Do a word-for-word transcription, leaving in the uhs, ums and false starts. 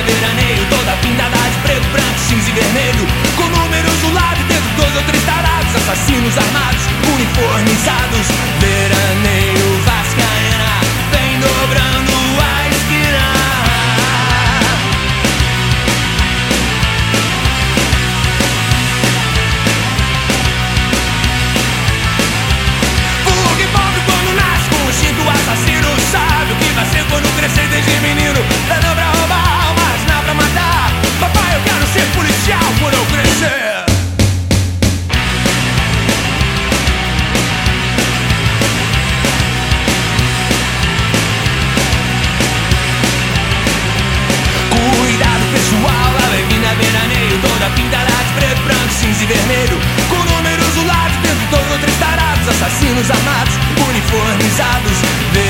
veraneio, toda pintada de preto, branco, cinza e vermelho, com números do lado e dentro dois ou três tarados, assassinos armados, uniformizados. Veraneio vascaína, vem dobrando a esquina. Porque pobre quando nasce com o instinto assassino, sabe o que vai ser quando crescer desde menino. Não pra roubar, mas não pra matar. Papai, eu quero ser policial quando eu crescer. Cuidado pessoal, a Levina veraneio, toda pintada de preto, branco, cinza e vermelho, com números do lado, dentro dois ou três tarados, assassinos armados, uniformizados.